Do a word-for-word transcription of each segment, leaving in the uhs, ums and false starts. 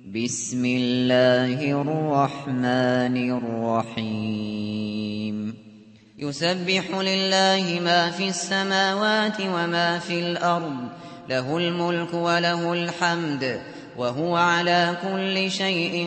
بسم الله الرحمن الرحيم يسبح لله ما في السماوات وما في الأرض له الملك وله الحمد وهو على كل شيء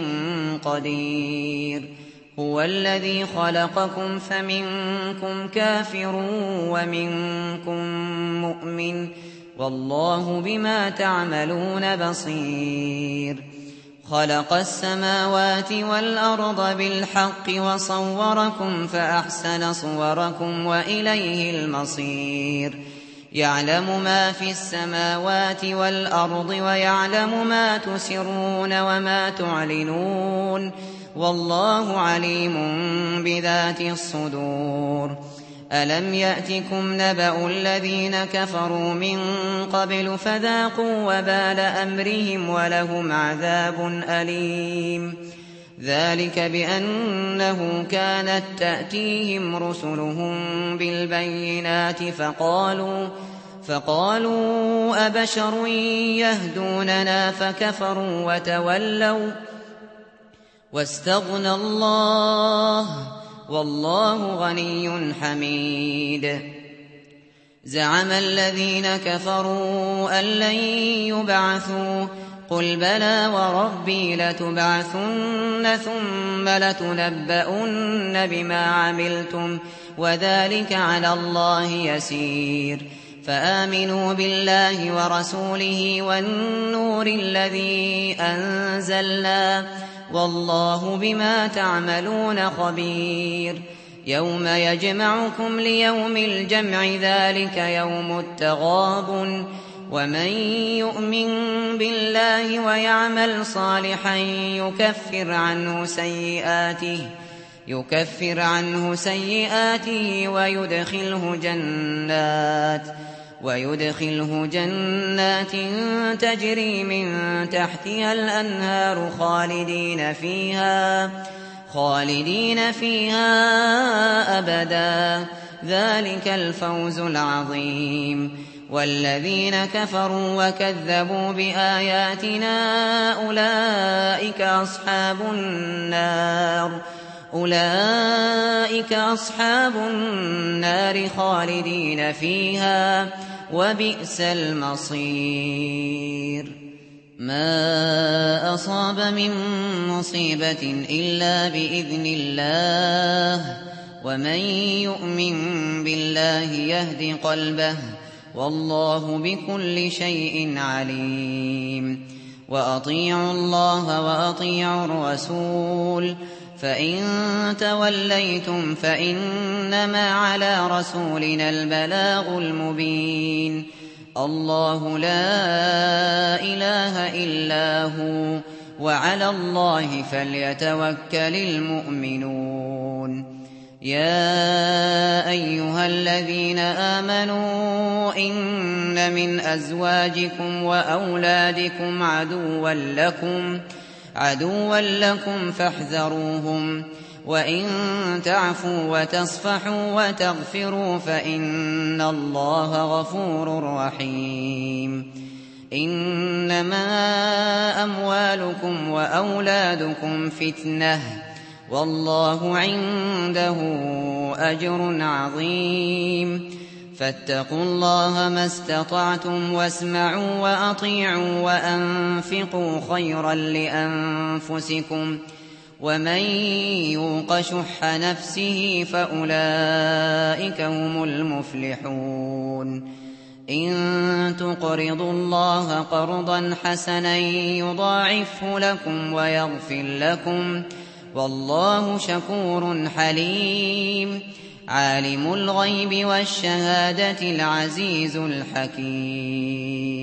قدير هو الذي خلقكم فمنكم كافر ومنكم مؤمن والله بما تعملون بصير خلق السماوات والأرض بالحق وصوركم فأحسن صوركم وإليه المصير يعلم ما في السماوات والأرض ويعلم ما تسرون وما تعلنون والله عليم بذات الصدور ألم يأتكم نبأ الذين كفروا من قبل فذاقوا وبال أمرهم ولهم عذاب أليم ذلك بأنه كانت تأتيهم رسلهم بالبينات فقالوا فقالوا أبشر يهدوننا فكفروا وتولوا واستغنى الله والله غني حميد زعم الذين كفروا أن لن يبعثوا قل بلى وربي لتبعثن ثم لتنبؤن بما عملتم وذلك على الله يسير فآمنوا بالله ورسوله والنور الذي أنزلنا والله بما تعملون خبير يوم يجمعكم ليوم الجمع ذلك يوم التغابن ومن يؤمن بالله ويعمل صالحا يكفر عنه سيئاته يكفر عنه سيئاته ويدخله جنات ويدخله جنات تجري من تحتها الأنهار خالدين فيها خالدين فيها أبدا ذلك الفوز العظيم والذين كفروا وكذبوا بآياتنا أولئك أصحاب النار أولئك أصحاب النار خالدين فيها وبئس المصير ما أصاب من مصيبة إلا بإذن الله ومن يؤمن بالله يهد قلبه والله بكل شيء عليم وأطيعوا الله وأطيعوا الرسول فإن توليتم فإنما على رسولنا البلاغ المبين الله لا إله إلا هو وعلى الله فليتوكل المؤمنون يا أيها الذين آمنوا إن من أزواجكم وأولادكم عدوا لكم عدوا لكم فاحذروهم وإن تعفوا وتصفحوا وتغفروا فإن الله غفور رحيم إنما أموالكم وأولادكم فتنة والله عنده أجر عظيم فاتقوا الله ما استطعتم واسمعوا وأطيعوا وأنفقوا خيرا لأنفسكم ومن يوق شح نفسه فأولئك هم المفلحون إن تقرضوا الله قرضا حسنا يضاعفه لكم ويغفر لكم والله شكور حليم عالم الغيب والشهادة العزيز الحكيم